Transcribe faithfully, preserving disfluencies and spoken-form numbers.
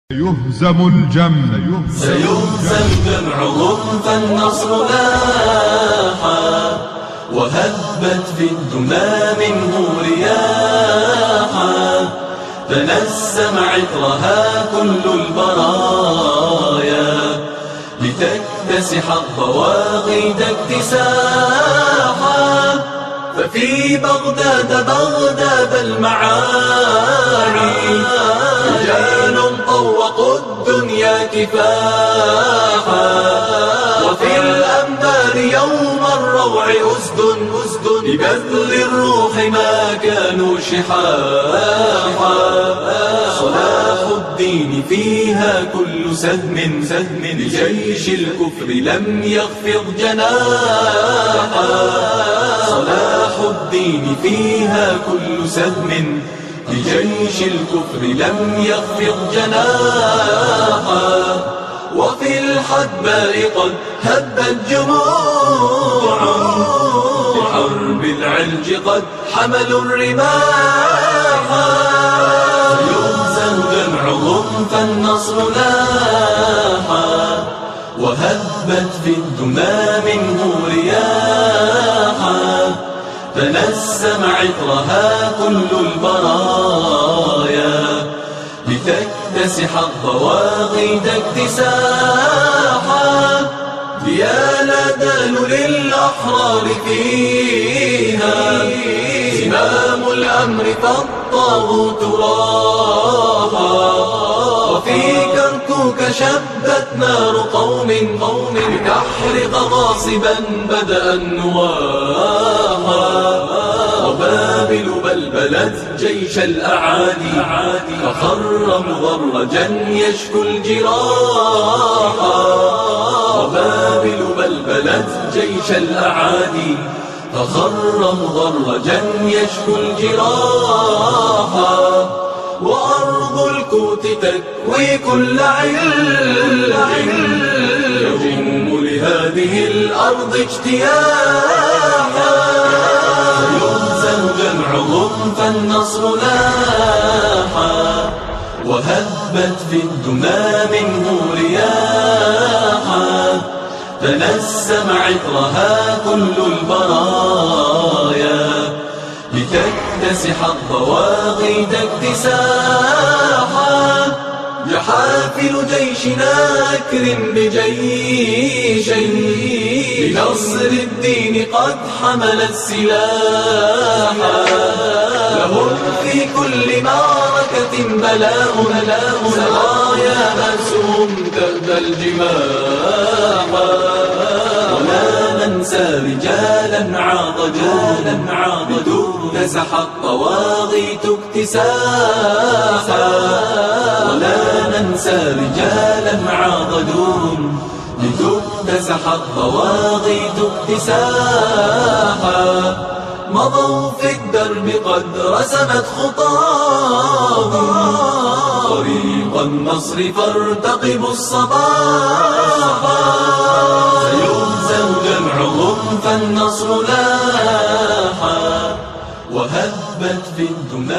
سيهزم الجمع سيهزم جمعهم فالنصر لاحا، وهبت في الدمى منه رياحا، تنسم عطرها كل البرايا، لتكتسح الضواغيد اكتساحا. ففي بغداد بغداد المعاني رجال طوقوا الدنيا كفاحا، وفي الأنبار يوم الروع أسد أسد ببذل الروح ما كانوا شحاحا. صلاح الدين فيها كل سهم سهم، لجيش الكفر لم يخفض جناحا. صلاح الدين فيها كل سهم، لجيش الكفر لم يخفض جناحا. وفي الحدباء قد هبت جموع، لحرب العلج قد حملوا الرماحا. يهزم جمعهم فالنصر لاحا، وهبت في الدمى منه رياحا، تنسم عطرها كل البرايا، لتكتسح الضواغيد اكتساحا. يا نادال للأحرار فيها زمام الأمر فالطاغوت راحا، وفي كركوك شبت نار قوم قوم لتحرق غاصبا بدأ النواحا. وبابل بلبلت جيش الأعادي، فخر مضرجا يشكو الجراحا. وبابل بلبلت جيش الأعادي، فخر مضرجا يشكو الجراحا. وأرض الكوت تكوي كل علم، يجن لهذه الأرض اجتياحا. سيهزم جمعهم فالنصر لاحا، وهبت في الدمى منه رياحا، تنسم عطرها كل البرايا، لتكتسح الضواغيد اكتساحا. جحافل جيشنا أكرم بجيش، لنصر الدين قد حمل السلاحا. لهم في كل معركة بلاء سرايا أسهم تهدى الجماحا. ولا ننسى رجالا عاضجوا لتكتسح الطواغيت اكتساحا. ولا ننسى رجالا عاضدون لتكتسح الطواغيت اكتساحا. مضوا في الدرب قد رسمت خطاهم، طريق النصر فارتقبوا الصباحا. سيهزم جمعهم فالنصر لاحا، وهبت في الدمى